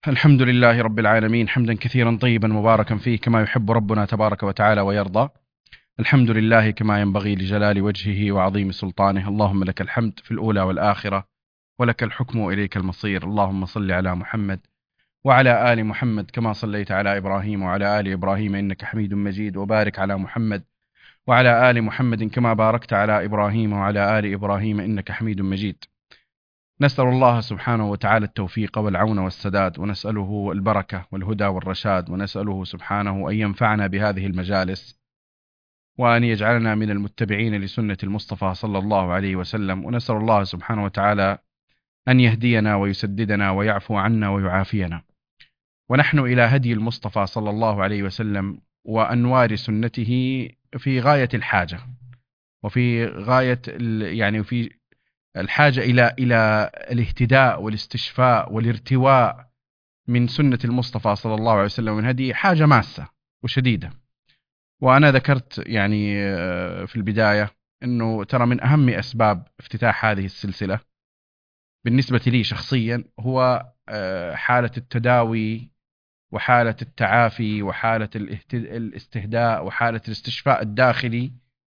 الحمد لله رب العالمين، حمدا كثيرا طيبا مباركا فيه كما يحب ربنا تبارك وتعالى ويرضى. الحمد لله كما ينبغي لجلال وجهه وعظيم سلطانه. اللهم لك الحمد في الأولى والآخرة، ولك الحكم وإليك المصير. اللهم صل على محمد وعلى آل محمد كما صليت على إبراهيم وعلى آل إبراهيم إنك حميد مجيد، وبارك على محمد وعلى آل محمد كما باركت على إبراهيم وعلى آل إبراهيم إنك حميد مجيد. نسأل الله سبحانه وتعالى التوفيق والعون والسداد، ونسأله البركة والهدى والرشاد، ونسأله سبحانه أن ينفعنا بهذه المجالس، وأن يجعلنا من المتبعين لسنة المصطفى صلى الله عليه وسلم. ونسأل الله سبحانه وتعالى أن يهدينا ويسددنا ويعفو عنا ويعافينا. ونحن إلى هدي المصطفى صلى الله عليه وسلم وأنوار سنته في غاية الحاجة، وفي غاية في الحاجة إلى الاهتداء والاستشفاء والارتواء من سنة المصطفى صلى الله عليه وسلم، من هذه حاجة ماسة وشديدة. وأنا ذكرت في البداية أنه ترى من أهم أسباب افتتاح هذه السلسلة بالنسبة لي شخصيا هو حالة التداوي وحالة التعافي وحالة الاستهداء وحالة الاستشفاء الداخلي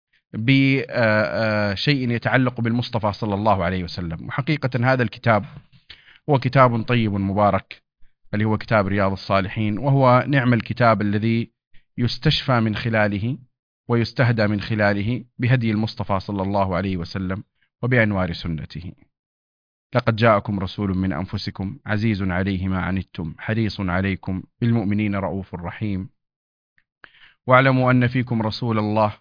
بشيء يتعلق بالمصطفى صلى الله عليه وسلم. وحقيقة هذا الكتاب هو كتاب طيب مبارك، اللي هو كتاب رياض الصالحين، وهو نعم الكتاب الذي يستشفى من خلاله ويستهدى من خلاله بهدي المصطفى صلى الله عليه وسلم وبأنوار سنته. لقد جاءكم رسول من أنفسكم عزيز عليه ما عنتم حريص عليكم بالمؤمنين رؤوف رحيم، واعلموا أن فيكم رسول الله.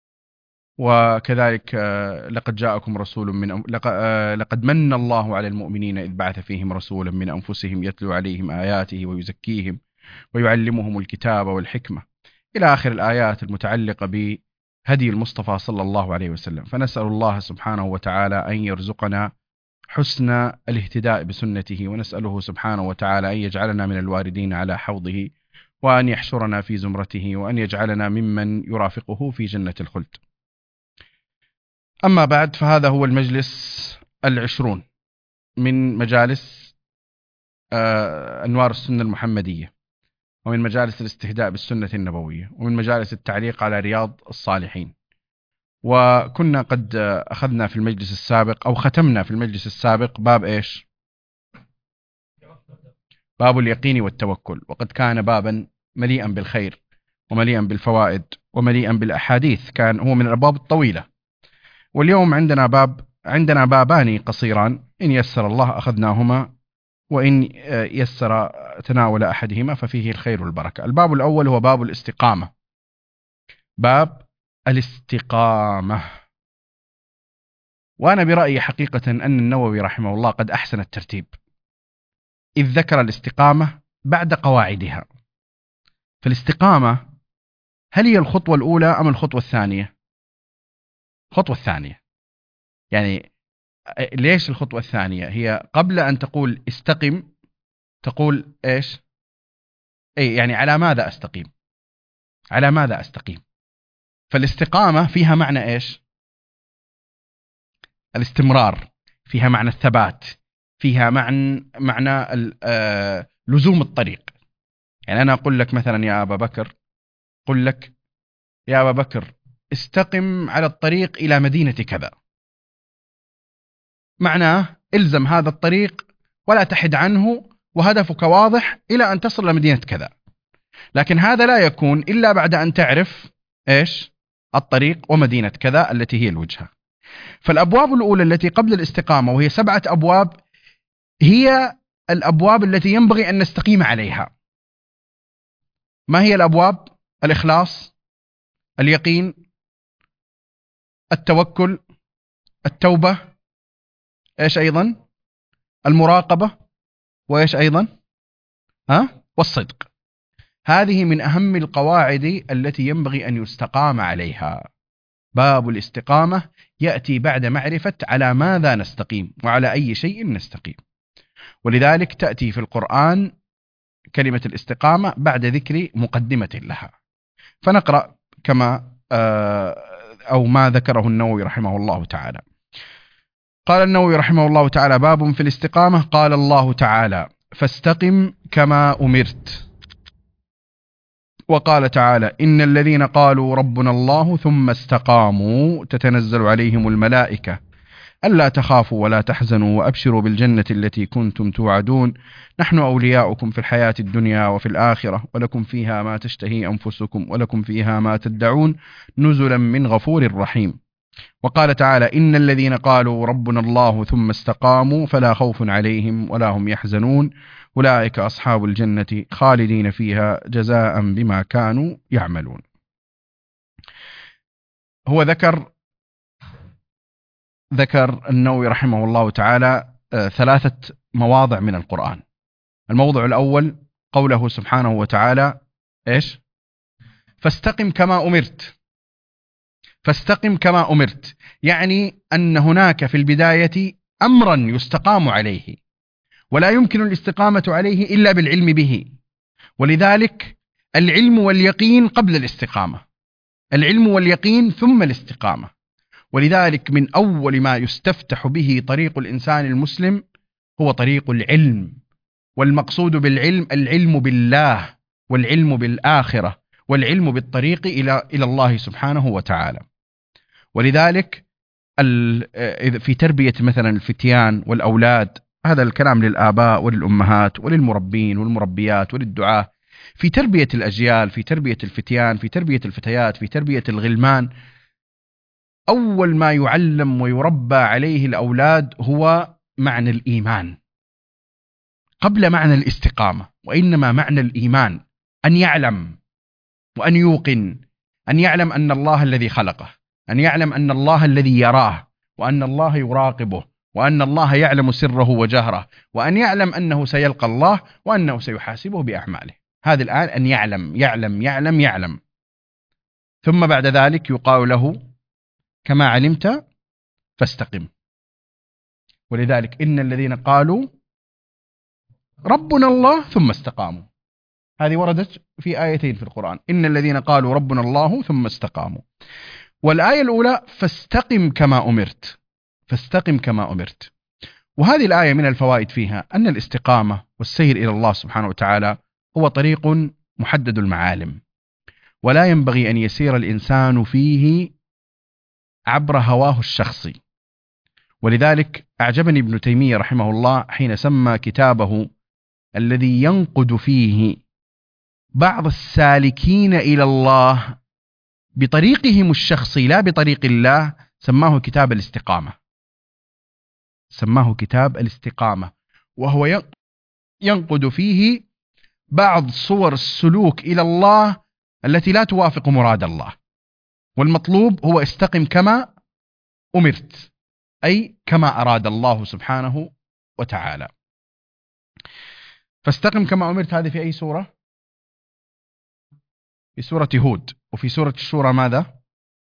وكذلك لقد جاءكم رسول لقد من الله على المؤمنين إذ بعث فيهم رسولا من أنفسهم يتلو عليهم آياته ويزكيهم ويعلمهم الكتاب والحكمة، إلى آخر الآيات المتعلقة بهدي المصطفى صلى الله عليه وسلم. فنسأل الله سبحانه وتعالى أن يرزقنا حسن الاهتداء بسنته، ونسأله سبحانه وتعالى أن يجعلنا من الواردين على حوضه، وأن يحشرنا في زمرته، وأن يجعلنا ممن يرافقه في جنة الخلد. أما بعد، فهذا هو المجلس 20 من مجالس أنوار السنة المحمدية، ومن مجالس الاستهداء بالسنة النبوية، ومن مجالس التعليق على رياض الصالحين. وكنا قد أخذنا في المجلس السابق أو ختمنا في المجلس السابق باب إيش؟ باب اليقين والتوكل، وقد كان بابا مليئا بالخير ومليئا بالفوائد ومليئا بالأحاديث، كان هو من الأبواب الطويلة. واليوم عندنا بابان قصيران، إن يسر الله أخذناهما، وإن يسر تناول أحدهما ففيه الخير والبركة. الباب الأول هو باب الاستقامة. باب الاستقامة. وأنا برأيي حقيقة أن النووي رحمه الله قد أحسن الترتيب، إذ ذكر الاستقامة بعد قواعدها. فالاستقامة هل هي الخطوة الأولى أم الخطوة الثانية؟ الخطوة الثانية. يعني ليش الخطوة الثانية؟ هي قبل أن تقول استقم تقول إيش؟ يعني على ماذا أستقيم؟ على ماذا أستقيم؟ فالاستقامة فيها معنى إيش؟ الاستمرار، فيها معنى الثبات، فيها معنى لزوم الطريق. يعني أنا أقول لك مثلا يا أبا بكر، قل لك يا أبا بكر استقم على الطريق إلى مدينة كذا، معناه إلزم هذا الطريق ولا تحد عنه، وهدفك واضح إلى أن تصل لمدينة كذا. لكن هذا لا يكون إلا بعد أن تعرف إيش؟ الطريق ومدينة كذا التي هي الوجهة. فالأبواب الأولى التي قبل الاستقامة، وهي 7 أبواب، هي الأبواب التي ينبغي أن نستقيم عليها. ما هي الأبواب؟ الإخلاص، اليقين، التوكل، التوبة، إيش أيضا؟ المراقبة، وإيش أيضا؟ والصدق. هذه من أهم القواعد التي ينبغي أن يستقام عليها. باب الاستقامة يأتي بعد معرفة على ماذا نستقيم وعلى أي شيء نستقيم. ولذلك تأتي في القرآن كلمة الاستقامة بعد ذكر مقدمة لها. فنقرأ كما أو ما ذكره النووي رحمه الله تعالى. قال النووي رحمه الله تعالى: باب في الاستقامة. قال الله تعالى: فاستقم كما أمرت. وقال تعالى: إن الذين قالوا ربنا الله ثم استقاموا تتنزل عليهم الملائكة ألا تخافوا ولا تحزنوا وأبشروا بالجنة التي كنتم توعدون نحن أولياؤكم في الحياة الدنيا وفي الآخرة ولكم فيها ما تشتهي أنفسكم ولكم فيها ما تدعون نزلا من غفور رحيم. وقال تعالى: إن الذين قالوا ربنا الله ثم استقاموا فلا خوف عليهم ولا هم يحزنون أولئك أصحاب الجنة خالدين فيها جزاء بما كانوا يعملون. هو ذكر النووي رحمه الله تعالى 3 مواضع من القرآن. الموضع الأول قوله سبحانه وتعالى إيش؟ فاستقم كما أمرت. فاستقم كما أمرت يعني أن هناك في البداية أمرا يستقام عليه، ولا يمكن الاستقامة عليه إلا بالعلم به، ولذلك العلم واليقين قبل الاستقامة، العلم واليقين ثم الاستقامة. ولذلك من أول ما يستفتح به طريق الإنسان المسلم هو طريق العلم، والمقصود بالعلم العلم بالله والعلم بالآخرة والعلم بالطريق إلى الله سبحانه وتعالى. ولذلك في تربية مثلا الفتيان والأولاد، هذا الكلام للآباء وللأمهات وللمربين والمربيات وللدعاة، في تربية الأجيال، في تربية الفتيان، في تربية الفتيات، في تربية الغلمان، أول ما يعلم ويربى عليه الأولاد هو معنى الإيمان قبل معنى الاستقامة، وإنما معنى الإيمان، أن يعلم وأن يوقن، أن يعلم أن الله الذي خلقه، أن يعلم أن الله الذي يراه، وأن الله يراقبه، وأن الله يعلم سره وجهره، وأن يعلم أنه سيلقى الله وأنه سيحاسبه بأعماله. هذا الآن أن يعلم يعلم يعلم يعلم. ثم بعد ذلك يقال له كما علمت فاستقم. ولذلك إن الذين قالوا ربنا الله ثم استقاموا، هذه وردت في آيتين في القرآن: إن الذين قالوا ربنا الله ثم استقاموا. والآية الأولى فاستقم كما أمرت، فاستقم كما أمرت. وهذه الآية من الفوائد فيها أن الاستقامة والسير إلى الله سبحانه وتعالى هو طريق محدد المعالم، ولا ينبغي أن يسير الإنسان فيه عبر هواه الشخصي. ولذلك أعجبني ابن تيمية رحمه الله حين سمى كتابه الذي ينقد فيه بعض السالكين إلى الله بطريقهم الشخصي لا بطريق الله، سماه كتاب الاستقامة، سماه كتاب الاستقامة، وهو ينقد فيه بعض صور السلوك إلى الله التي لا توافق مراد الله. والمطلوب هو استقم كما أمرت، أي كما أراد الله سبحانه وتعالى. فاستقم كما أمرت هذه في أي سورة؟ في سورة هود. وفي سورة الشورى ماذا؟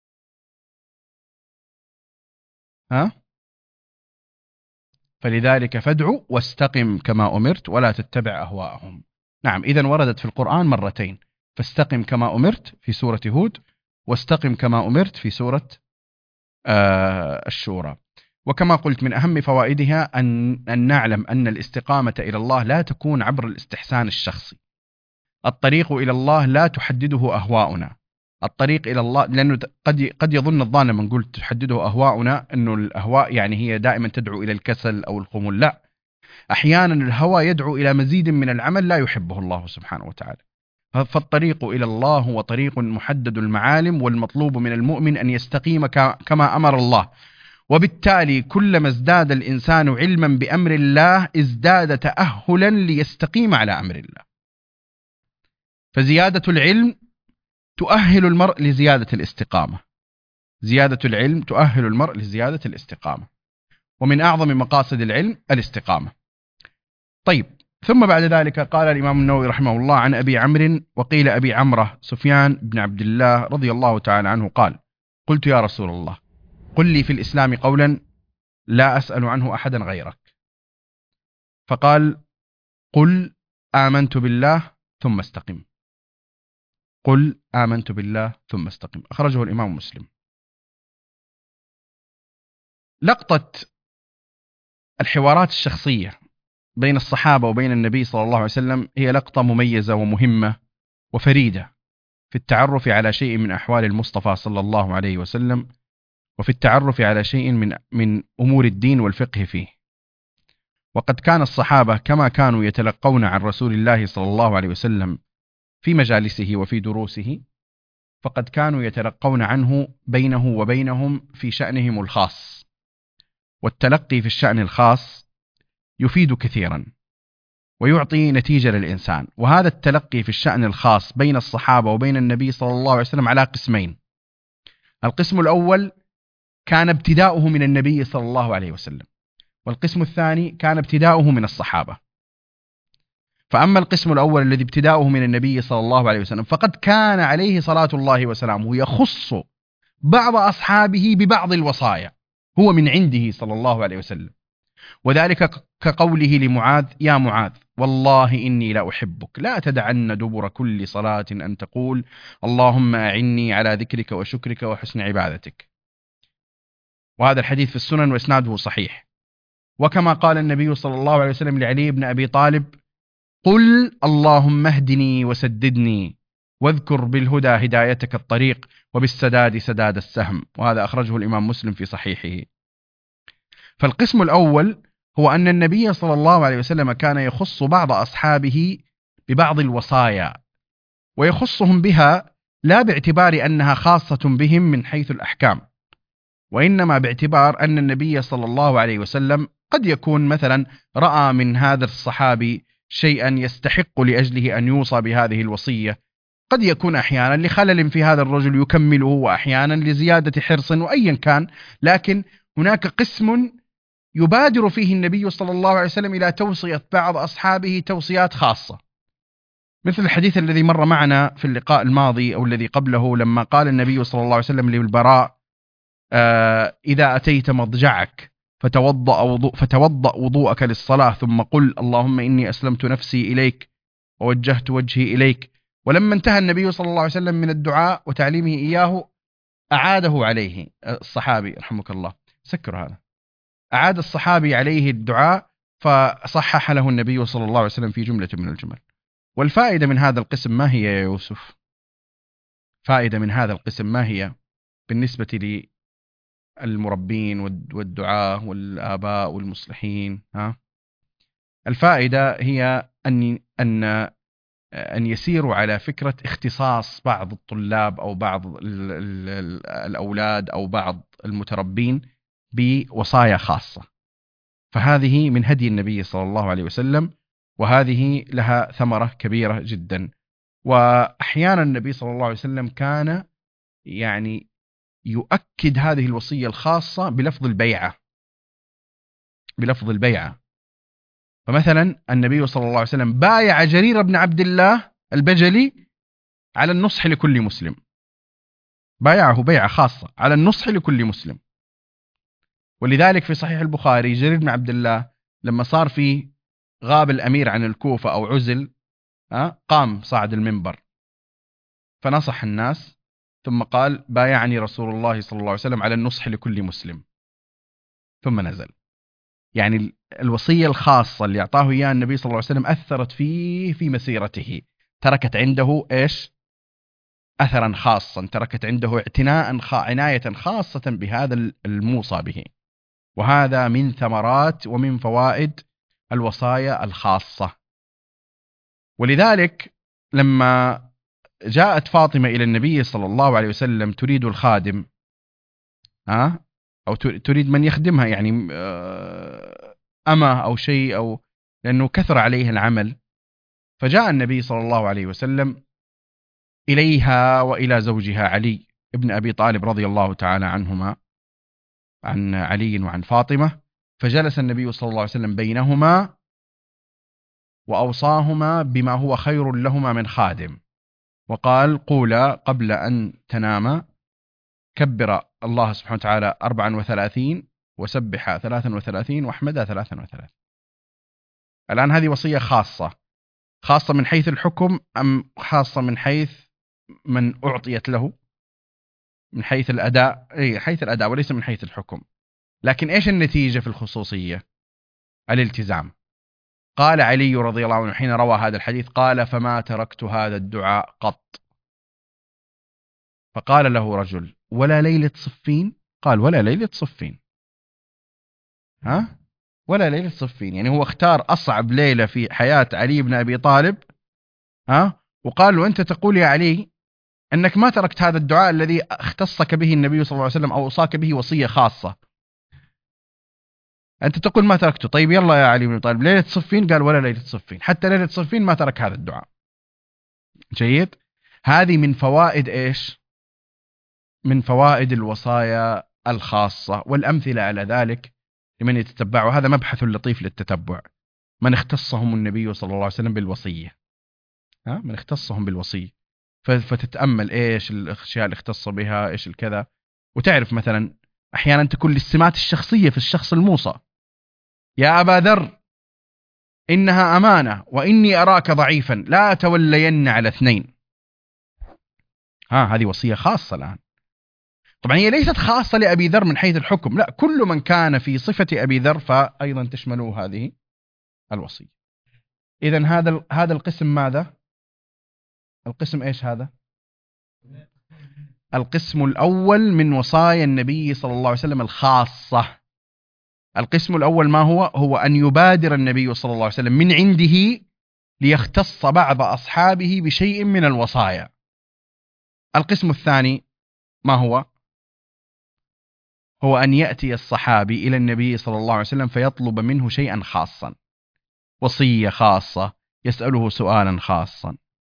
فلذلك فادع واستقم كما أمرت ولا تتبع أهواءهم. نعم، إذن وردت في القرآن مرتين: فاستقم كما أمرت في سورة هود، واستقم كما أمرت في سورة الشورى. وكما قلت من أهم فوائدها أن نعلم أن الاستقامة إلى الله لا تكون عبر الاستحسان الشخصي. الطريق إلى الله لا تحدده أهواؤنا. الطريق إلى الله، لأنه قد يظن الظان من قلت تحدده أهواؤنا أنه الأهواء يعني هي دائما تدعو إلى الكسل أو الخمول. لا، أحيانا الهوى يدعو إلى مزيد من العمل لا يحبه الله سبحانه وتعالى. فالطريق إلى الله هو طريق محدد المعالم، والمطلوب من المؤمن أن يستقيم كما أمر الله. وبالتالي كلما ازداد الإنسان علما بأمر الله ازداد تأهلا ليستقيم على أمر الله. فزيادة العلم تؤهل المرء لزيادة الاستقامة، زيادة العلم تؤهل المرء لزيادة الاستقامة، ومن أعظم مقاصد العلم الاستقامة. طيب، ثم بعد ذلك قال الإمام النووي رحمه الله عن أبي عمرو، وقيل أبي عمره، سفيان بن عبد الله رضي الله تعالى عنه قال: قلت يا رسول الله قل لي في الإسلام قولا لا أسأل عنه أحدا غيرك. فقال: قل آمنت بالله ثم استقم. قل آمنت بالله ثم استقم. أخرجه الإمام مسلم. لقطة الحوارات الشخصية بين الصحابة وبين النبي صلى الله عليه وسلم هي لقطة مميزة ومهمة وفريدة في التعرف على شيء من أحوال المصطفى صلى الله عليه وسلم، وفي التعرف على شيء من أمور الدين والفقه فيه. وقد كان الصحابة كما كانوا يتلقون عن رسول الله صلى الله عليه وسلم في مجالسه وفي دروسه، فقد كانوا يتلقون عنه بينه وبينهم في شأنهم الخاص. والتلقي في الشأن الخاص يفيد كثيرا ويعطي نتيجة للإنسان. وهذا التلقي في الشأن الخاص بين الصحابة وبين النبي صلى الله عليه وسلم على قسمين. القسم الأول كان ابتداؤه من النبي صلى الله عليه وسلم، والقسم الثاني كان ابتداؤه من الصحابة. فأما القسم الأول الذي ابتداؤه من النبي صلى الله عليه وسلم، فقد كان عليه صلاة الله وسلامه يخص بعض أصحابه ببعض الوصايا، هو من عنده صلى الله عليه وسلم. وذلك كقوله لمعاذ: يا معاذ والله إني لأحبك لا تدعن دبر كل صلاة أن تقول اللهم أعني على ذكرك وشكرك وحسن عبادتك. وهذا الحديث في السنن وإسناده صحيح. وكما قال النبي صلى الله عليه وسلم لعلي بن أبي طالب: قل اللهم اهدني وسددني واذكر بالهدى هدايتك الطريق وبالسداد سداد السهم. وهذا أخرجه الإمام مسلم في صحيحه. فالقسم الأول هو أن النبي صلى الله عليه وسلم كان يخص بعض أصحابه ببعض الوصايا، ويخصهم بها لا باعتبار أنها خاصة بهم من حيث الأحكام، وإنما باعتبار أن النبي صلى الله عليه وسلم قد يكون مثلا رأى من هذا الصحابي شيئا يستحق لأجله أن يوصى بهذه الوصية، قد يكون أحيانا لخلل في هذا الرجل يكمله، وأحيانا لزيادة حرص، وأيا كان. لكن هناك قسم يبادر فيه النبي صلى الله عليه وسلم إلى توصية بعض أصحابه توصيات خاصة، مثل الحديث الذي مر معنا في اللقاء الماضي أو الذي قبله، لما قال النبي صلى الله عليه وسلم للبراء: إذا أتيت مضجعك فتوضأ وضوءك للصلاة ثم قل اللهم إني أسلمت نفسي إليك ووجهت وجهي إليك. ولما انتهى النبي صلى الله عليه وسلم من الدعاء وتعليمه إياه أعاده عليه الصحابي رحمك الله، سكر هذا، أعاد الصحابي عليه الدعاء فصحح له النبي صلى الله عليه وسلم في جملة من الجمل. والفائدة من هذا القسم ما هي يا يوسف؟ فائدة من هذا القسم ما هي بالنسبة للمربين والدعاة والآباء والمصلحين؟ الفائدة هي أن يسيروا على فكرة اختصاص بعض الطلاب أو بعض الأولاد أو بعض المتربين بوصايا خاصة. فهذه من هدي النبي صلى الله عليه وسلم، وهذه لها ثمرة كبيرة جدا. وأحيانا النبي صلى الله عليه وسلم كان يعني يؤكد هذه الوصية الخاصة بلفظ البيعة. فمثلا النبي صلى الله عليه وسلم بايع جرير بن عبد الله البجلي على النصح لكل مسلم، بايعه بيعة خاصة على النصح لكل مسلم. ولذلك في صحيح البخاري جرير بن عبد الله لما صار في غاب الأمير عن الكوفة أو عزل، قام صعد المنبر فنصح الناس، ثم قال: بايعني رسول الله صلى الله عليه وسلم على النصح لكل مسلم، ثم نزل. يعني الوصية الخاصة اللي أعطاه إياها النبي صلى الله عليه وسلم أثرت فيه في مسيرته، تركت عنده إيش؟ أثرا خاصا، تركت عنده عناية خاصة بهذا الموصى به. وهذا من ثمرات ومن فوائد الوصايا الخاصة. ولذلك لما جاءت فاطمة إلى النبي صلى الله عليه وسلم تريد الخادم، أو تريد من يخدمها، يعني أما أو شيء، أو لأنه كثر عليه العمل، فجاء النبي صلى الله عليه وسلم إليها وإلى زوجها علي ابن أبي طالب رضي الله تعالى عنهما، عن علي وعن فاطمة، فجلس النبي صلى الله عليه وسلم بينهما وأوصاهما بما هو خير لهما من خادم، وقال: قولا قبل أن تناما كبر الله سبحانه وتعالى 34 وسبح 33 واحمد 33. الآن هذه وصية خاصة من حيث الحكم أم خاصة من حيث من أعطيت له؟ من حيث الأداء، حيث الأداء وليس من حيث الحكم. لكن إيش النتيجة في الخصوصية؟ الالتزام. قال علي رضي الله عنه حين روى هذا الحديث قال فما تركت هذا الدعاء قط. فقال له رجل ولا ليلة صفين؟ قال ولا ليلة صفين. ولا ليلة صفين، يعني هو اختار أصعب ليلة في حياة علي بن أبي طالب. وقال له أنت تقول يا علي أنك ما تركت هذا الدعاء الذي اختصك به النبي صلى الله عليه وسلم أو أوصاك به وصية خاصة، أنت تقول ما تركته. طيب يلا يا علي بن أبي طالب ليلة صفين؟ قال ولا ليلة صفين، حتى ليلة صفين ما ترك هذا الدعاء. جيد. هذه من فوائد إيش؟ من فوائد الوصايا الخاصة، والأمثلة على ذلك لمن يتتبع. هذا مبحث لطيف للتتبع. من اختصهم النبي صلى الله عليه وسلم بالوصية، من اختصهم بالوصية، فتتأمل إيش الأشياء اللي اختص بها، إيش الكذا، وتعرف مثلا أحيانا تكون للسمات الشخصية في الشخص الموصى. يا أبا ذر إنها أمانة وإني أراك ضعيفا لا تولين على اثنين. هذه وصية خاصة الآن. طبعا هي ليست خاصة لأبي ذر من حيث الحكم، لا، كل من كان في صفة أبي ذر فأيضا تشمله هذه الوصية. إذن هذا القسم ماذا؟ القسم إيش هذا؟ القسم الأول من وصايا النبي صلى الله عليه وسلم الخاصة. القسم الأول ما هو؟ هو أن يبادر النبي صلى الله عليه وسلم من عنده ليختص بعض أصحابه بشيء من الوصايا. القسم الثاني ما هو؟ هو أن يأتي الصحابي إلى النبي صلى الله عليه وسلم فيطلب منه شيئا خاصا، وصية خاصة، يسأله سؤالا خاصا.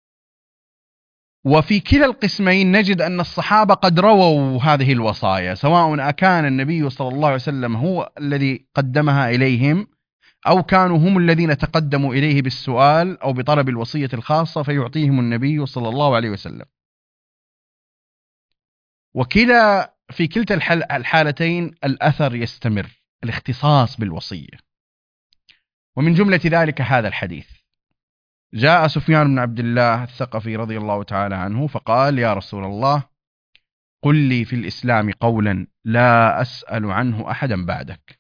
وفي كلا القسمين نجد أن الصحابة قد رووا هذه الوصايا، سواء أكان النبي صلى الله عليه وسلم هو الذي قدمها إليهم أو كانوا هم الذين تقدموا إليه بالسؤال أو بطلب الوصية الخاصة فيعطيهم النبي صلى الله عليه وسلم. في كلتا الحالتين الأثر يستمر، الاختصاص بالوصية. ومن جملة ذلك هذا الحديث. جاء سفيان بن عبد الله الثقفي رضي الله تعالى عنه فقال يا رسول الله قل لي في الإسلام قولا لا أسأل عنه أحدا بعدك.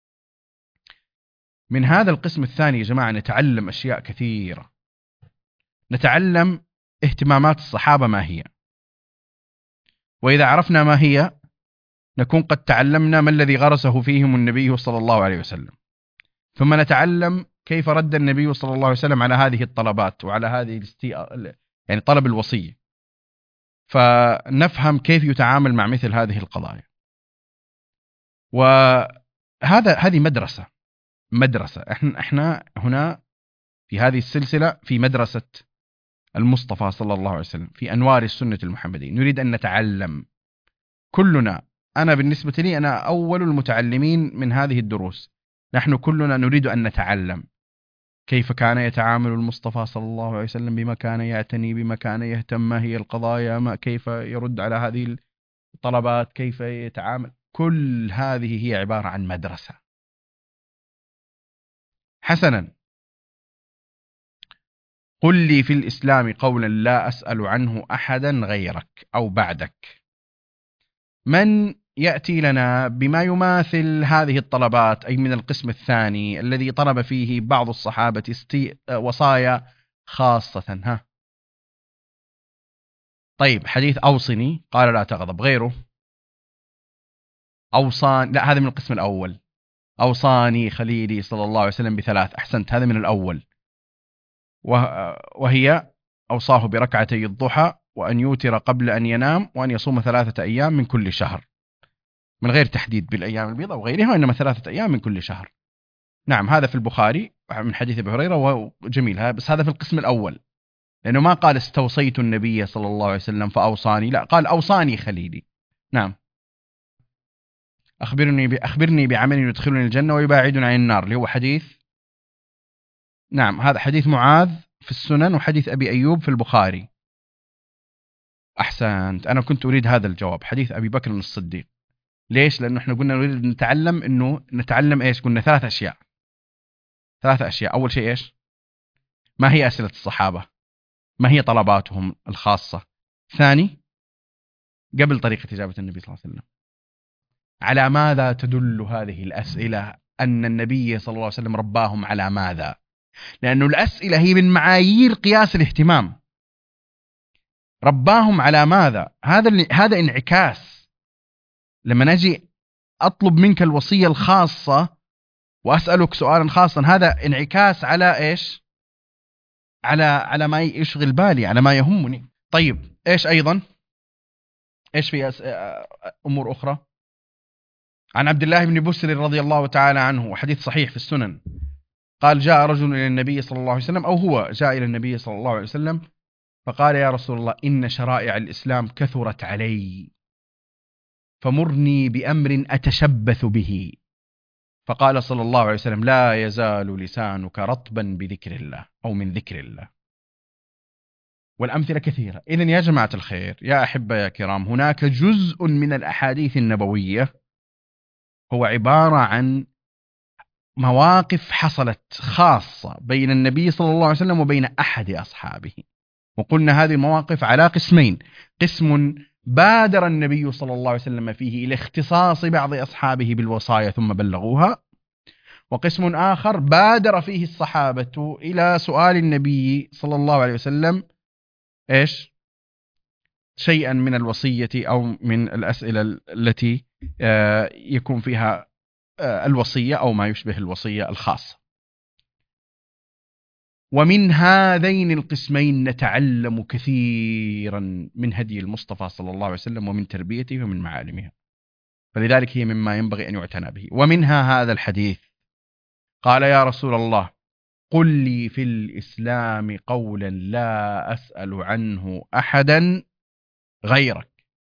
من هذا القسم الثاني يا جماعة نتعلم أشياء كثيرة. نتعلم اهتمامات الصحابة ما هي، وإذا عرفنا ما هي نكون قد تعلمنا ما الذي غرسه فيهم النبي صلى الله عليه وسلم. ثم نتعلم كيف رد النبي صلى الله عليه وسلم على هذه الطلبات وعلى هذه يعني طلب الوصية، فنفهم كيف يتعامل مع مثل هذه القضايا. هذه مدرسة. احنا هنا في هذه السلسلة في مدرسة المصطفى صلى الله عليه وسلم في أنوار السنة المحمدية. نريد أن نتعلم كلنا. أنا بالنسبة لي أنا أول المتعلمين من هذه الدروس. نحن كلنا نريد أن نتعلم كيف كان يتعامل المصطفى صلى الله عليه وسلم، بما كان يعتني، بما كان يهتم، ما هي القضايا، كيف يرد على هذه الطلبات، كيف يتعامل. كل هذه هي عبارة عن مدرسة. حسنا، قل لي في الإسلام قولا لا أسأل عنه أحدا غيرك أو بعدك. من يأتي لنا بما يماثل هذه الطلبات، أي من القسم الثاني الذي طلب فيه بعض الصحابة وصايا خاصة؟ طيب، حديث أوصني قال لا تغضب. غيره أوصان، لا، هذا من القسم الأول. أوصاني خليلي صلى الله عليه وسلم بثلاث. أحسنت، هذا من الأول، وهي أوصاه بركعتي الضحى وأن يوتر قبل أن ينام وأن يصوم 3 أيام من كل شهر، من غير تحديد بالأيام البيضاء وغيرها، وإنما 3 أيام من كل شهر. نعم، هذا في البخاري من حديث أبي هريرة وجميل. بس هذا في القسم الأول، لأنه ما قال استوصيت النبي صلى الله عليه وسلم فأوصاني، لا، قال أوصاني خليلي. نعم، أخبرني بعمل يدخلني الجنة ويباعدني عن النار، اللي هو حديث، نعم، هذا حديث معاذ في السنن وحديث أبي أيوب في البخاري. أحسنت، أنا كنت أريد هذا الجواب، حديث أبي بكر الصديق. ليش؟ لأنه إحنا قلنا نريد نتعلم إيش؟ قلنا 3 أشياء. 3 أشياء. أول شيء إيش؟ ما هي أسئلة الصحابة؟ ما هي طلباتهم الخاصة؟ ثاني، قبل طريقة إجابة النبي صلى الله عليه وسلم، على ماذا تدل هذه الأسئلة؟ أن النبي صلى الله عليه وسلم رباهم على ماذا؟ لأنه الأسئلة هي من معايير قياس الاهتمام. رباهم على ماذا؟ هذا انعكاس. لما نجي أطلب منك الوصية الخاصة وأسألك سؤالا خاصا، هذا انعكاس على إيش؟ على ما يشغل بالي، على ما يهمني. طيب إيش أيضا؟ إيش في أمور أخرى؟ عن عبد الله بن بسر رضي الله تعالى عنه، وحديث صحيح في السنن، قال: جاء رجل إلى النبي صلى الله عليه وسلم، أو هو جاء إلى النبي صلى الله عليه وسلم فقال: يا رسول الله، إن شرائع الإسلام كثرت علي، فمرني بأمر أتشبث به. فقال صلى الله عليه وسلم: لا يزال لسانك رطبا بذكر الله أو من ذكر الله. والأمثلة كثيرة. إذن يا جماعة الخير، يا أحبة يا كرام، هناك جزء من الأحاديث النبوية هو عبارة عن مواقف حصلت خاصة بين النبي صلى الله عليه وسلم وبين أحد أصحابه. وقلنا هذه المواقف على قسمين: قسم بادر النبي صلى الله عليه وسلم فيه إلى اختصاص بعض أصحابه بالوصايا ثم بلغوها، وقسم آخر بادر فيه الصحابة إلى سؤال النبي صلى الله عليه وسلم إيش؟ شيئا من الوصية أو من الأسئلة التي يكون فيها الوصية أو ما يشبه الوصية الخاصة. ومن هذين القسمين نتعلم كثيرا من هدي المصطفى صلى الله عليه وسلم ومن تربيته ومن معالمها، فلذلك هي مما ينبغي أن يعتنى به. ومنها هذا الحديث: قال: يا رسول الله، قل لي في الإسلام قولا لا أسأل عنه أحدا غيرك.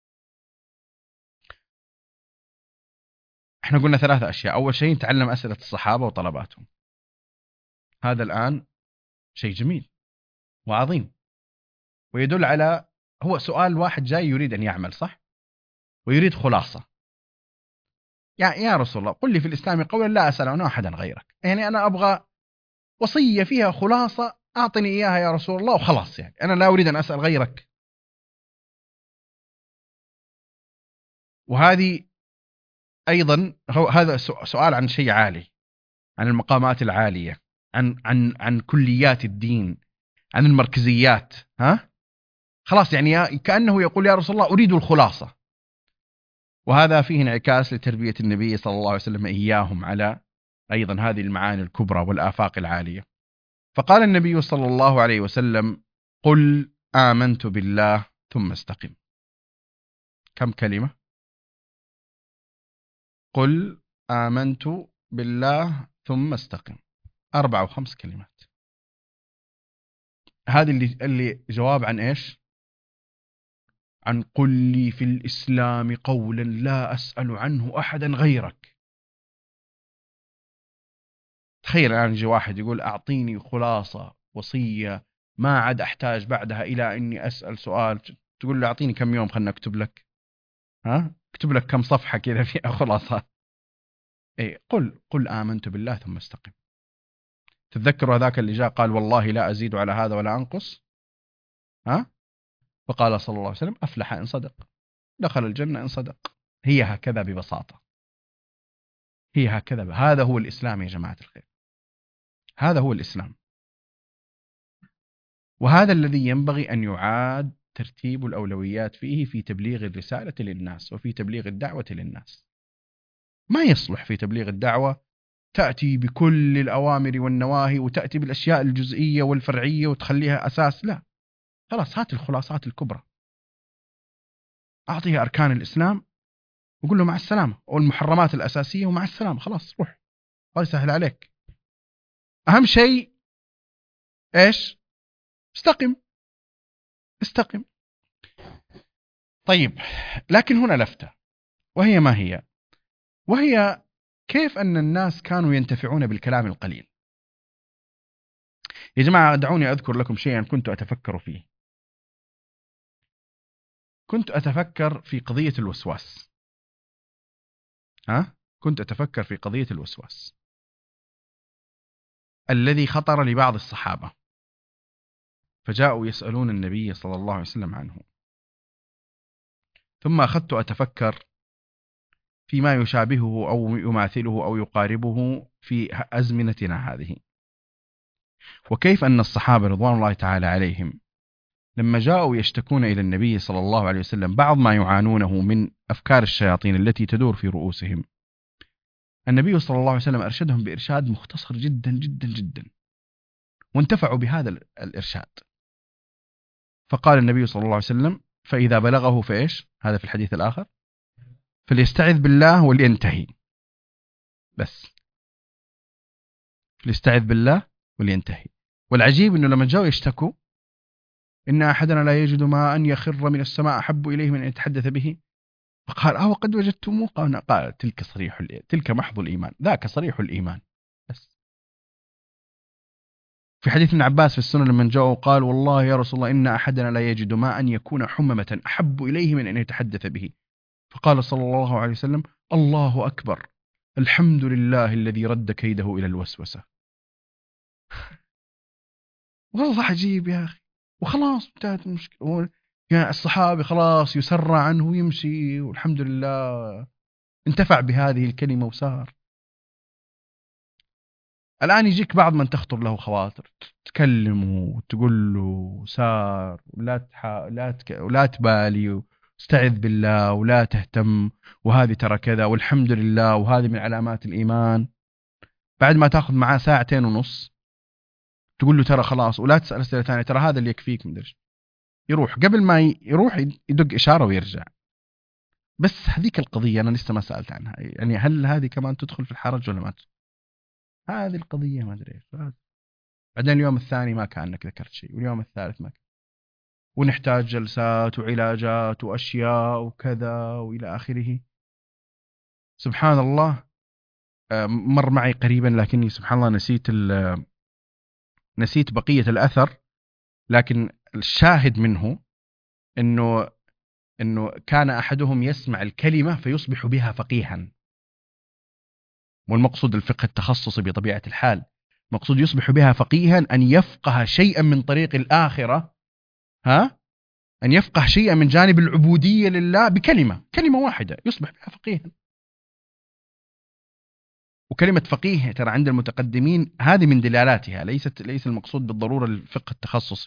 احنا قلنا 3 أشياء. أول شيء نتعلم أسئلة الصحابة وطلباتهم. هذا الآن شيء جميل وعظيم، ويدل على هو سؤال واحد جاي يريد أن يعمل صح ويريد خلاصة. يا رسول الله، قل لي في الإسلام قولا لا أسأل عنه أحدا غيرك. يعني أنا أبغى وصية فيها خلاصة، أعطني إياها يا رسول الله وخلاص. يعني أنا لا أريد أن أسأل غيرك. وهذه أيضا هذا سؤال عن شيء عالي، عن المقامات العالية، عن كليات الدين، عن المركزيات. خلاص، يعني كأنه يقول: يا رسول الله، أريد الخلاصة. وهذا فيه انعكاس لتربية النبي صلى الله عليه وسلم إياهم على أيضا هذه المعاني الكبرى والآفاق العالية. فقال النبي صلى الله عليه وسلم: قل آمنت بالله ثم استقم. كم كلمة؟ قل آمنت بالله ثم استقم. 4 و5 كلمات. هذه اللي جواب عن إيش؟ عن قل لي في الإسلام قولا لا أسأل عنه أحدا غيرك. تخيل الآن يجي واحد يقول: أعطيني خلاصة وصية ما عاد أحتاج بعدها إلى أني أسأل سؤال. تقول له: أعطيني كم يوم خلنا أكتب لك، أكتب لك كم صفحة كذا فيها خلاصة. قل آمنت بالله ثم استقم. تتذكروا هذاك اللي جاء قال: والله لا أزيد على هذا ولا أنقص. فقال صلى الله عليه وسلم: أفلح إن صدق، دخل الجنة إن صدق. هي هكذا ببساطة، هي هكذا. هذا هو الإسلام يا جماعة الخير، هذا هو الإسلام. وهذا الذي ينبغي أن يعاد ترتيب الأولويات فيه في تبليغ الرسالة للناس وفي تبليغ الدعوة للناس. ما يصلح في تبليغ الدعوة تأتي بكل الأوامر والنواهي وتأتي بالأشياء الجزئية والفرعية وتخليها أساس. لا، خلاص، هات الخلاصات الكبرى، أعطيها أركان الإسلام وقول له مع السلامة، والمحرمات الأساسية ومع السلامة. خلاص، روح، الله يسهل عليك. أهم شيء إيش؟ استقم. طيب، لكن هنا لفتة، وهي ما هي؟ وهي كيف أن الناس كانوا ينتفعون بالكلام القليل. يا جماعة، دعوني أذكر لكم شيئا كنت أتفكر فيه. كنت أتفكر في قضية الوسواس. كنت أتفكر في قضية الوسواس الذي خطر لبعض الصحابة، فجاءوا يسألون النبي صلى الله عليه وسلم عنه. ثم أخذت أتفكر فيما يشابهه أو يماثله أو يقاربه في أزمنتنا هذه. وكيف أن الصحابة رضوان الله تعالى عليهم لما جاءوا يشتكون إلى النبي صلى الله عليه وسلم بعض ما يعانونه من أفكار الشياطين التي تدور في رؤوسهم، النبي صلى الله عليه وسلم أرشدهم بإرشاد مختصر جدا جدا جدا، وانتفعوا بهذا الإرشاد. فقال النبي صلى الله عليه وسلم: فإذا بلغه فإيش؟ هذا في الحديث الآخر: فليستعذ بالله ولينتهي. بس فليستعذ بالله ولينتهي. والعجيب أنه لما جاءوا يشتكوا إن أحدنا لا يجد ماء يخر من السماء أحب إليه من أن يتحدث به، فقال: وقد وجدتموه؟ قال: تلك محض الإيمان، ذاك صريح الإيمان. بس. في حديث ابن عباس في السنن لما جاءوا قال: والله يا رسول الله إن أحدنا لا يجد ماء يكون حممة أحب إليه من أن يتحدث به، فقال صلى الله عليه وسلم: الله أكبر، الحمد لله الذي رد كيده إلى الوسوسة. والله عجيب يا أخي. وخلاص انتهت المشكلة، يعني الصحابي خلاص يسرع عنه ويمشي، والحمد لله انتفع بهذه الكلمة وسار. الآن يجيك بعض من تخطر له خواطر، تكلمه وتقول له سار، ولا تبالي، واستعذ بالله ولا تهتم، وهذه ترى كذا، والحمد لله، وهذه من علامات الإيمان. بعد ما تأخذ معاه 2.5 ساعة تقول له ترى خلاص، ولا تسأل أسئلة ثانية، ترى هذا اللي يكفيك، مدري يروح قبل ما يروح يدق إشارة ويرجع. بس هذيك القضية أنا لسه ما سألت عنها، يعني هل هذه كمان تدخل في الحرج ولا ما تدخل؟ هذه القضية ما أدري إيش. بعدين اليوم الثاني ما كأنك ذكرت شيء، واليوم الثالث ما كان. ونحتاج جلسات وعلاجات وأشياء وكذا وإلى آخره. سبحان الله. مر معي قريبا، لكني سبحان الله نسيت بقية الأثر، لكن الشاهد منه إنه كان أحدهم يسمع الكلمة فيصبح بها فقيها. والمقصود الفقه التخصصي بطبيعة الحال، مقصود يصبح بها فقيها أن يفقه شيئا من طريق الآخرة، أن يفقه شيئا من جانب العبودية لله كلمة واحدة يصبح بها فقيها. وكلمة فقيه ترى عند المتقدمين هذه من دلالاتها، ليس المقصود بالضرورة الفقه التخصصي.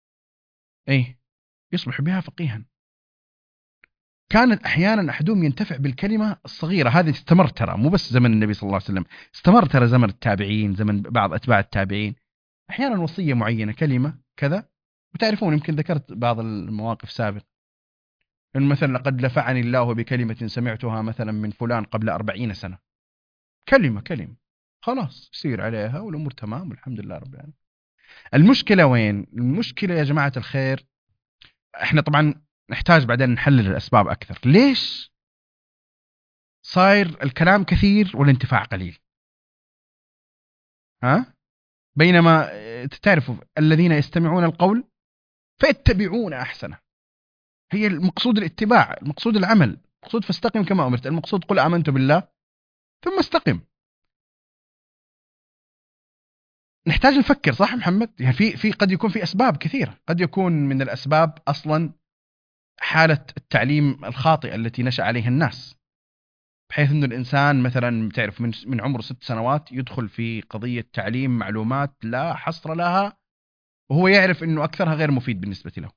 يصبح بها فقيها. كانت أحيانا أحدهم ينتفع بالكلمة الصغيرة هذه، استمر ترى مو بس زمن النبي صلى الله عليه وسلم، استمر ترى زمن التابعين، زمن بعض أتباع التابعين. أحيانا وصية معينة، كلمة كذا، وتعرفون يمكن ذكرت بعض المواقف سابق، إن مثلا لقد لفعني الله بكلمة سمعتها مثلا من فلان قبل 40 سنة. كلمة خلاص يصير عليها والأمور تمام والحمد لله رب العالمين. المشكلة وين؟ المشكلة يا جماعة الخير، احنا طبعا نحتاج بعدين نحلل الأسباب أكثر. ليش صاير الكلام كثير والانتفاع قليل؟ بينما تعرفوا الذين يستمعون القول فيتبعون أحسنه. هي المقصود الاتباع، المقصود العمل، المقصود فاستقم كما أمرت، المقصود قل آمنت بالله ثم استقم. نحتاج نفكر، صح محمد؟ يعني في قد يكون في أسباب كثيرة. قد يكون من الأسباب أصلا حالة التعليم الخاطئة التي نشأ عليها الناس، بحيث أن الإنسان مثلا تعرف من عمره 6 سنوات يدخل في قضية تعليم معلومات لا حصر لها، وهو يعرف أنه أكثرها غير مفيد بالنسبة له.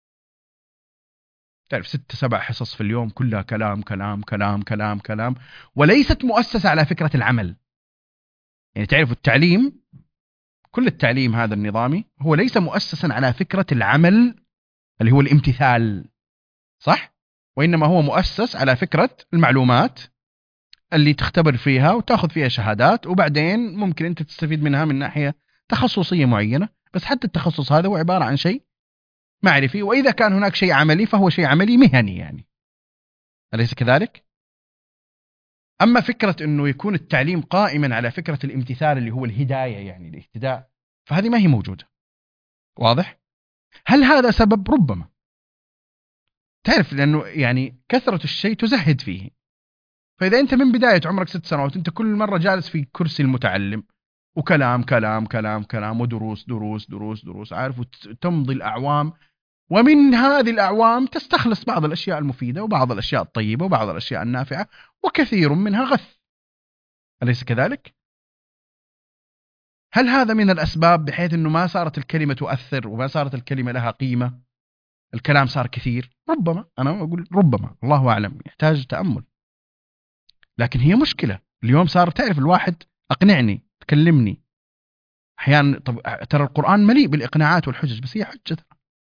تعرف 6-7 حصص في اليوم كلها كلام كلام كلام كلام كلام، وليست مؤسسة على فكرة العمل. يعني تعرف التعليم، كل التعليم هذا النظامي هو ليس مؤسسا على فكرة العمل اللي هو الامتثال، صح؟ وإنما هو مؤسس على فكرة المعلومات اللي تختبر فيها وتأخذ فيها شهادات، وبعدين ممكن أنت تستفيد منها من ناحية تخصصية معينة. بس حتى التخصص هذا هو عبارة عن شيء معرفي، وإذا كان هناك شيء عملي فهو شيء عملي مهني، يعني أليس كذلك؟ أما فكرة أنه يكون التعليم قائما على فكرة الامتثال اللي هو الهداية، يعني الاهتداء، فهذه ما هي موجودة. واضح؟ هل هذا سبب؟ ربما. تعرف لأنه يعني كثرة الشيء تزهد فيه. فإذا أنت من بداية عمرك 6 سنوات أنت كل مرة جالس في كرسي المتعلم، وكلام كلام كلام كلام، ودروس دروس دروس دروس، عارف، وتمضي الأعوام، ومن هذه الأعوام تستخلص بعض الأشياء المفيدة وبعض الأشياء الطيبة وبعض الأشياء النافعة، وكثير منها غث. أليس كذلك؟ هل هذا من الأسباب بحيث أنه ما صارت الكلمة تؤثر وما صارت الكلمة لها قيمة؟ الكلام صار كثير، ربما، أنا أقول ربما، الله أعلم، يحتاج تأمل. لكن هي مشكلة اليوم صار، تعرف الواحد أقنعني، تكلمني أحيانا. طب ترى القرآن مليء بالإقناعات والحجج، بس هي حجة.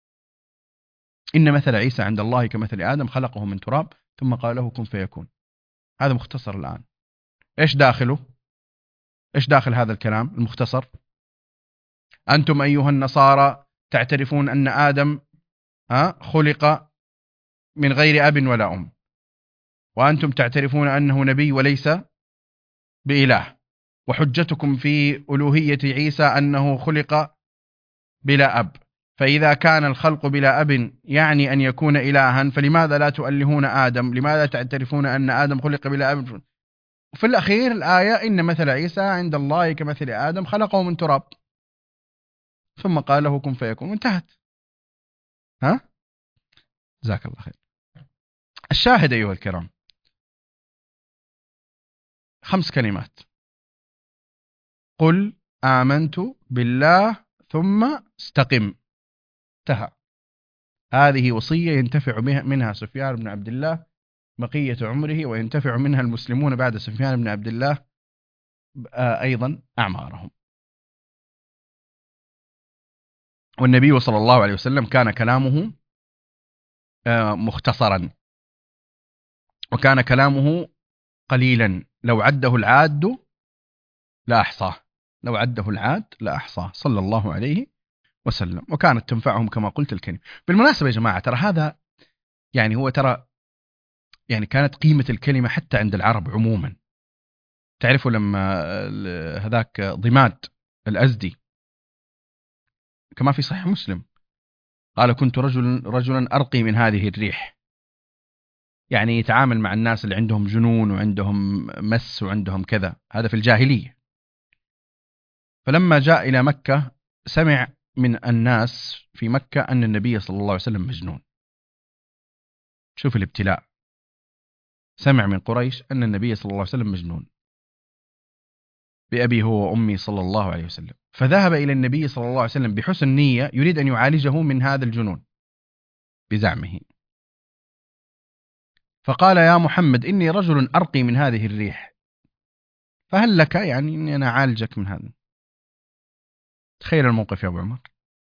إن مثل عيسى عند الله كمثل آدم خلقه من تراب ثم قال له كن فيكون. هذا مختصر الآن. إيش داخله؟ إيش داخل هذا الكلام المختصر؟ أنتم أيها النصارى تعترفون أن آدم خلق من غير أب ولا أم، وأنتم تعترفون أنه نبي وليس بإله، وحجتكم في ألوهية عيسى أنه خلق بلا أب، فإذا كان الخلق بلا أب يعني أن يكون إلها، فلماذا لا تؤلهون آدم؟ لماذا تعترفون أن آدم خلق بلا أب؟ وفي الأخير الآية إن مثل عيسى عند الله كمثل آدم خلقه من تراب ثم قال له كن فيكون، وانتهت. جزاك الله خير. الشاهد أيها الكرام 5 كلمات: قل آمنت بالله ثم استقم. انتهى. هذه وصية ينتفع منها سفيان بن عبد الله بقية عمره، وينتفع منها المسلمون بعد سفيان بن عبد الله أيضا أعمارهم. والنبي صلى الله عليه وسلم كان كلامه مختصرا، وكان كلامه قليلا، لو عده العاد لا أحصاه، لو عده العاد لا أحصاه صلى الله عليه وسلم. وكانت تنفعهم كما قلت الكلمة. بالمناسبة يا جماعة، ترى هذا يعني هو ترى يعني كانت قيمة الكلمة حتى عند العرب عموما. تعرفوا لما هذاك ضماد الأزدي كما في صحيح مسلم قال كنت رجلا أرقي من هذه الريح، يعني يتعامل مع الناس اللي عندهم جنون وعندهم مس وعندهم كذا، هذا في الجاهلية. فلما جاء إلى مكة سمع من الناس في مكة أن النبي صلى الله عليه وسلم مجنون. شوف الابتلاء، سمع من قريش أن النبي صلى الله عليه وسلم مجنون بأبي هو وأمي صلى الله عليه وسلم، فذهب إلى النبي صلى الله عليه وسلم بحسن نية يريد أن يعالجه من هذا الجنون بزعمه. فقال يا محمد إني رجل أرقي من هذه الريح، فهل لك يعني أني أنا أعالجك من هذا؟ تخيل الموقف يا أبو عمر.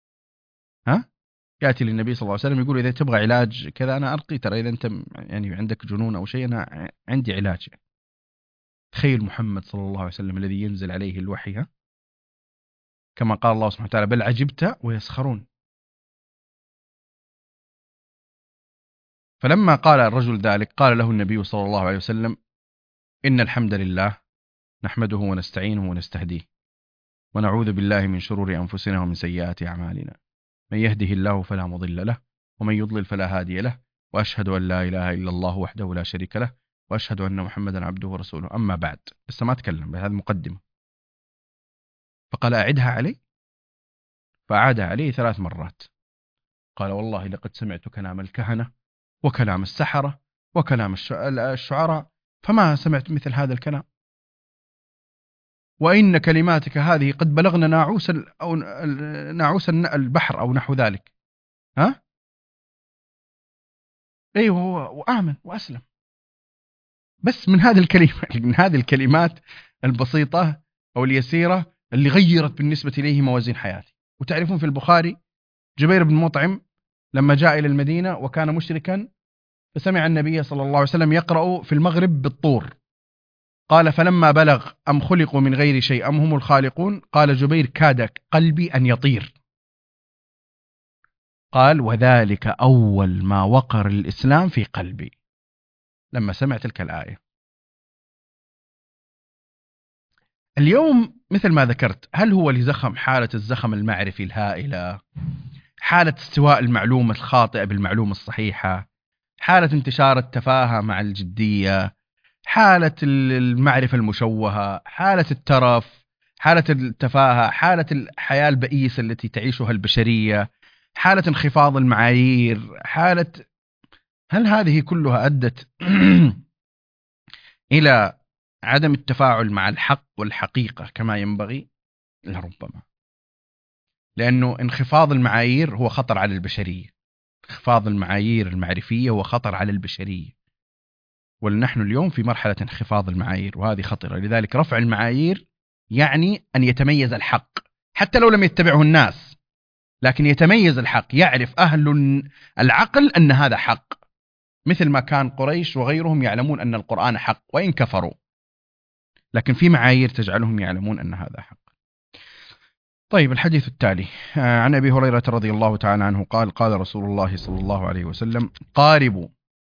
يأتي للنبي صلى الله عليه وسلم يقول إذا تبغى علاج كذا أنا أرقي، ترى إذا أنت يعني عندك جنون أو شيء أنا عندي علاج. تخيل محمد صلى الله عليه وسلم الذي ينزل عليه الوحي، كما قال الله سبحانه وتعالى بل عجبت ويسخرون. فلما قال الرجل ذلك قال له النبي صلى الله عليه وسلم إن الحمد لله نحمده ونستعينه ونستهديه ونعوذ بالله من شرور أنفسنا ومن سيئات أعمالنا، من يهده الله فلا مضل له ومن يضلل فلا هادي له، وأشهد أن لا إله إلا الله وحده لا شريك له وأشهد أن محمدا عبده ورسوله، أما بعد. لسه ما تكلم، بهذه مقدمة. فقال أعدها علي، فأعادها عليه 3 مرات. قال والله لقد سمعت كلام الكهنة وكلام السحرة وكلام الشعراء فما سمعت مثل هذا الكلام، وإن كلماتك هذه قد بلغنا ناعوس البحر أو نحو ذلك. أيوه، وآمن وأسلم بس من هذه الكلمة، من هذه الكلمات البسيطة أو اليسيرة اللي غيرت بالنسبة إليه موازين حياته. وتعرفون في البخاري جبير بن مطعم لما جاء إلى المدينة وكان مشركا، فسمع النبي صلى الله عليه وسلم يقرأ في المغرب بالطور، قال فلما بلغ أم خلقوا من غير شيء أم هم الخالقون، قال جبير كاد قلبي أن يطير. قال وذلك أول ما وقر الإسلام في قلبي لما سمع تلك الآية. اليوم مثل ما ذكرت، هل هو لزخم حالة الزخم المعرفي الهائلة، حالة استواء المعلومة الخاطئة بالمعلومة الصحيحة، حالة انتشار التفاهة مع الجدية، حالة المعرفة المشوهة، حالة الترف، حالة التفاهة، حالة الحياة البئيسة التي تعيشها البشرية، حالة انخفاض المعايير، هل هذه كلها أدت إلى عدم التفاعل مع الحق والحقيقة كما ينبغي؟ لربما، لأنه انخفاض المعايير هو خطر على البشرية. انخفاض المعايير المعرفية هو خطر على البشرية، ونحن اليوم في مرحلة انخفاض المعايير، وهذه خطرة. لذلك رفع المعايير يعني أن يتميز الحق، حتى لو لم يتبعه الناس، لكن يتميز الحق، يعرف أهل العقل أن هذا حق، مثل ما كان قريش وغيرهم يعلمون أن القرآن حق وإن كفروا، لكن في معايير تجعلهم يعلمون أن هذا حق. طيب، الحديث التالي عن أبي هريرة رضي الله تعالى عنه قال: قال رسول الله صلى الله عليه وسلم: قاربوا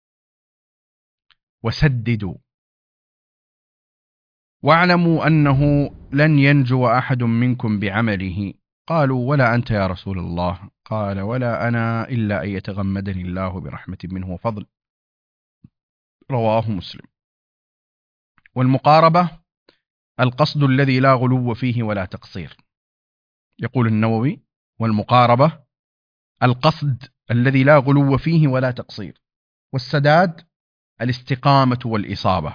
وسددوا واعلموا أنه لن ينجو أحد منكم بعمله. قالوا: ولا أنت يا رسول الله؟ قال: ولا أنا إلا أن يتغمدني الله برحمة منه وفضل. رواه مسلم. والمقاربة القصد الذي لا غلو فيه ولا تقصير. يقول النووي: والمقاربة القصد الذي لا غلو فيه ولا تقصير. والسداد الاستقامة والإصابة.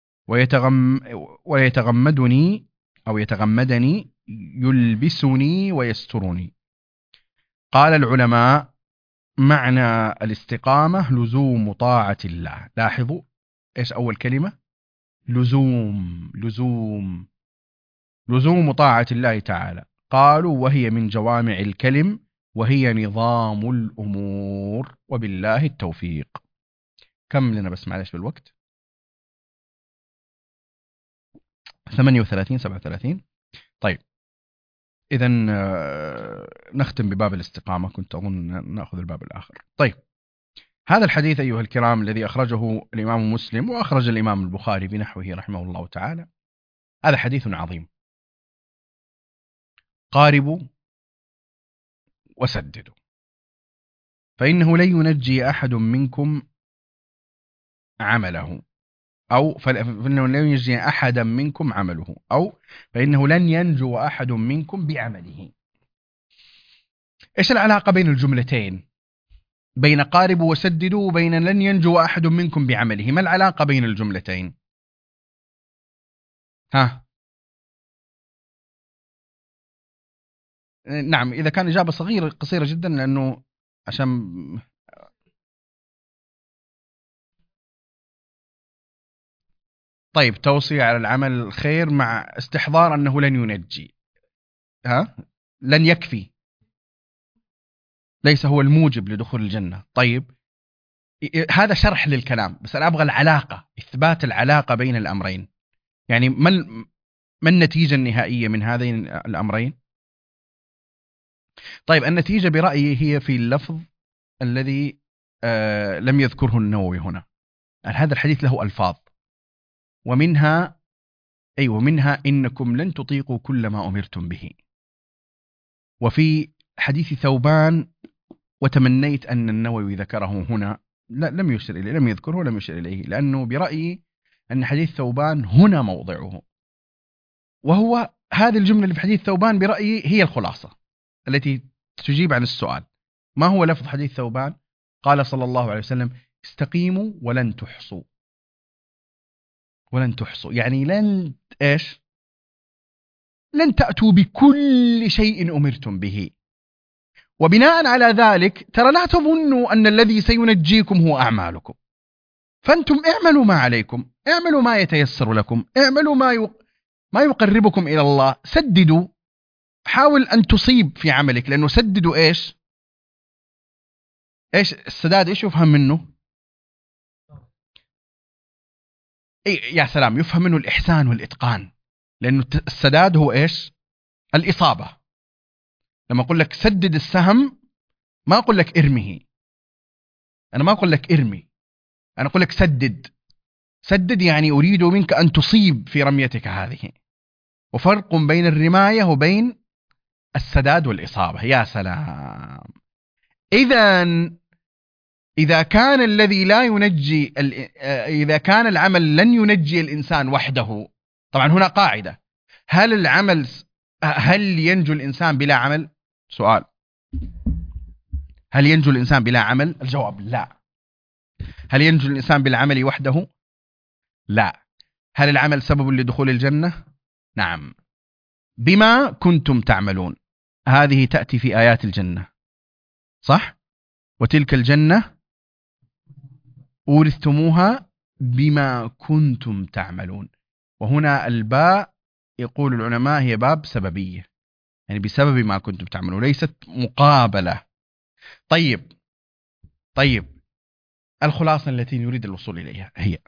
ويتغمدني أو يتغمدني يلبسني ويسترني. قال العلماء: معنى الاستقامة لزوم طاعة الله. لاحظوا إيش أول كلمة؟ لزوم طاعة الله تعالى. قالوا: وهي من جوامع الكلم، وهي نظام الأمور، وبالله التوفيق. كم لنا بس معلش بالوقت؟ 38 37. طيب، إذا نختم بباب الاستقامة. كنت أظن نأخذ الباب الآخر. طيب، هذا الحديث أيها الكرام الذي أخرجه الإمام مسلم وأخرج الإمام البخاري بنحوه رحمه الله تعالى، هذا حديث عظيم. قاربوا وسددوا، فإنه لن ينجي أحد منكم عمله، أو فإنه لن ينجي أحدا منكم عمله، أو فإنه لن ينجو أحد منكم بعمله. إيش العلاقة بين الجملتين؟ بين قاربوا وسددوا وبين لن ينجو أحد منكم بعمله، ما العلاقة بين الجملتين؟ ها؟ نعم، إذا كان إجابة صغيرة قصيرة جدا، لأنه عشان طيب، توصية على العمل الخير مع استحضار أنه لن ينجي. ها؟ لن يكفي، ليس هو الموجب لدخول الجنة. طيب، هذا شرح للكلام، بس أنا أبغى العلاقة، إثبات العلاقة بين الأمرين. يعني ما النتيجة النهائية من هذين الأمرين؟ طيب، النتيجة برأيي هي في اللفظ الذي لم يذكره النووي هنا. هذا الحديث له ألفاظ، ومنها إنكم لن تطيقوا كل ما أمرتم به. وفي حديث ثوبان: وتمنيت أن النووي ذكره هنا. لا، لم يذكره ولم يشر إليه، لأنه برأيي أن حديث ثوبان هنا موضعه، وهو هذه الجملة اللي في حديث ثوبان برأيي هي الخلاصة التي تجيب عن السؤال. ما هو لفظ حديث ثوبان؟ قال صلى الله عليه وسلم: استقيموا ولن تحصوا. ولن تحصوا يعني لن تأتوا بكل شيء أمرتم به. وبناء على ذلك ترى لا تظنوا أن الذي سينجيكم هو أعمالكم، فأنتم اعملوا ما عليكم، اعملوا ما يتيسر لكم، اعملوا ما يقربكم إلى الله. سددوا، حاول أن تصيب في عملك، لأنه سددوا إيش السداد؟ إيش يفهم منه؟ يا سلام، يفهم منه الإحسان والإتقان، لأنه السداد هو إيش؟ الإصابة. لما أقول لك سدد السهم، ما أقول لك ارمه، أنا ما أقول لك ارمي، أنا أقول لك سدد يعني أريد منك أن تصيب في رميتك هذه. وفرق بين الرماية وبين السداد والإصابة. يا سلام. إذا كان الذي لا ينجي، إذا كان العمل لن ينجي الإنسان وحده، طبعا هنا قاعدة: هل ينجو الإنسان بلا عمل؟ سؤال: هل ينجو الإنسان بلا عمل؟ الجواب لا. هل ينجو الإنسان بالعمل وحده؟ لا. هل العمل سبب لدخول الجنة؟ نعم. بما كنتم تعملون هذه تأتي في آيات الجنة، صح؟ وتلك الجنة أورثتموها بما كنتم تعملون. وهنا الباء يقول العلماء هي باب سببية، يعني بسبب ما كنتم تعملون، ليست مقابلة. طيب الخلاصة التي نريد الوصول إليها هي: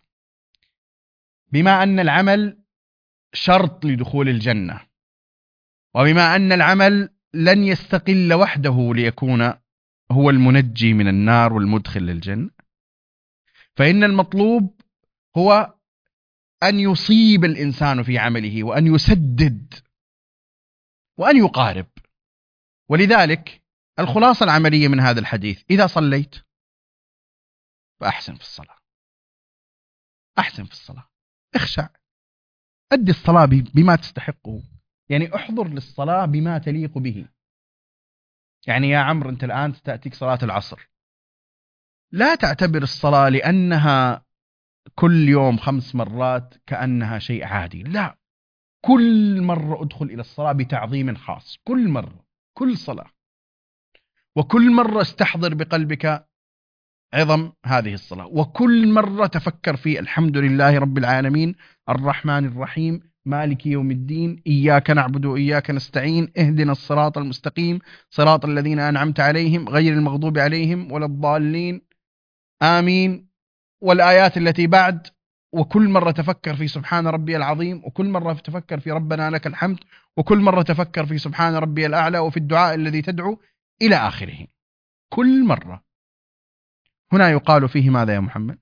بما أن العمل شرط لدخول الجنة، وبما أن العمل لن يستقل وحده ليكون هو المنجي من النار والمدخل للجنة، فإن المطلوب هو أن يصيب الإنسان في عمله وأن يسدد وأن يقارب. ولذلك الخلاصة العملية من هذا الحديث: إذا صليت فأحسن في الصلاة، أحسن في الصلاة، اخشع، أدي الصلاة بما تستحقه، يعني احضر للصلاة بما تليق به. يعني يا عمرو أنت الآن تأتيك صلاة العصر، لا تعتبر الصلاة لأنها كل يوم 5 مرات كأنها شيء عادي، لا، كل مرة أدخل إلى الصلاة بتعظيم خاص، كل مرة، كل صلاة، وكل مرة استحضر بقلبك عظم هذه الصلاة، وكل مرة تفكر في الحمد لله رب العالمين الرحمن الرحيم مالك يوم الدين إياك نعبد وإياك نستعين اهدنا الصراط المستقيم صراط الذين أنعمت عليهم غير المغضوب عليهم ولا الضالين آمين، والآيات التي بعد. وكل مرة تفكر في سبحان ربي العظيم، وكل مرة تفكر في ربنا لك الحمد، وكل مرة تفكر في سبحان ربي الأعلى وفي الدعاء الذي تدعو إلى آخره، كل مرة. هنا يقال فيه ماذا يا محمد؟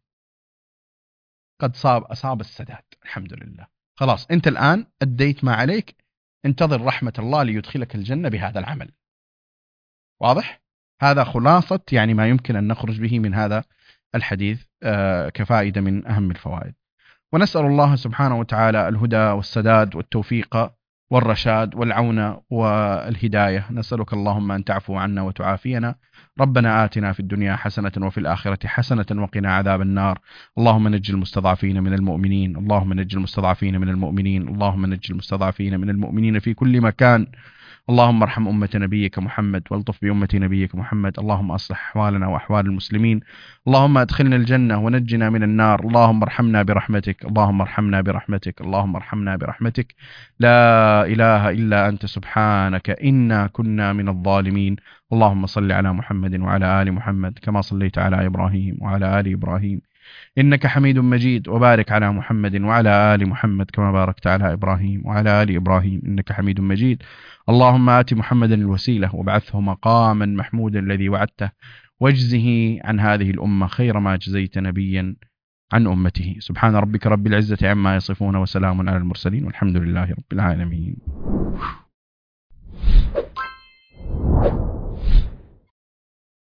قد أصاب السداد، الحمد لله، خلاص أنت الآن أديت ما عليك، انتظر رحمة الله ليدخلك الجنة بهذا العمل. واضح؟ هذا خلاصة يعني ما يمكن أن نخرج به من هذا الحديث كفائدة من أهم الفوائد. ونسأل الله سبحانه وتعالى الهدى والسداد والتوفيق والرشاد والعون والهداية. نسألك اللهم أن تعفو عنا وتعافينا. ربنا آتنا في الدنيا حسنة وفي الآخرة حسنة وقنا عذاب النار. اللهم نجي المستضعفين من المؤمنين، اللهم نجي المستضعفين من المؤمنين، اللهم نجي المستضعفين من المؤمنين في كل مكان. اللهم ارحم أمة نبيك محمد والطف بأمة نبيك محمد. اللهم أصلح أحوالنا وأحوال المسلمين. اللهم أدخلنا الجنة ونجنا من النار. اللهم ارحمنا برحمتك، اللهم ارحمنا برحمتك، اللهم ارحمنا برحمتك. لا إله إلا أنت سبحانك إنا كنا من الظالمين. اللهم صل على محمد وعلى آل محمد كما صليت على إبراهيم وعلى آل إبراهيم إنك حميد مجيد، وبارك على محمد وعلى آل محمد كما باركت على إبراهيم وعلى آل إبراهيم إنك حميد مجيد. اللهم آت محمدا الوسيلة وابعثه مقاما محمودا الذي وعدته، واجزه عن هذه الأمة خير ما جزيت نبيا عن أمته. سبحان ربك رب العزة عما يصفون وسلام على المرسلين والحمد لله رب العالمين.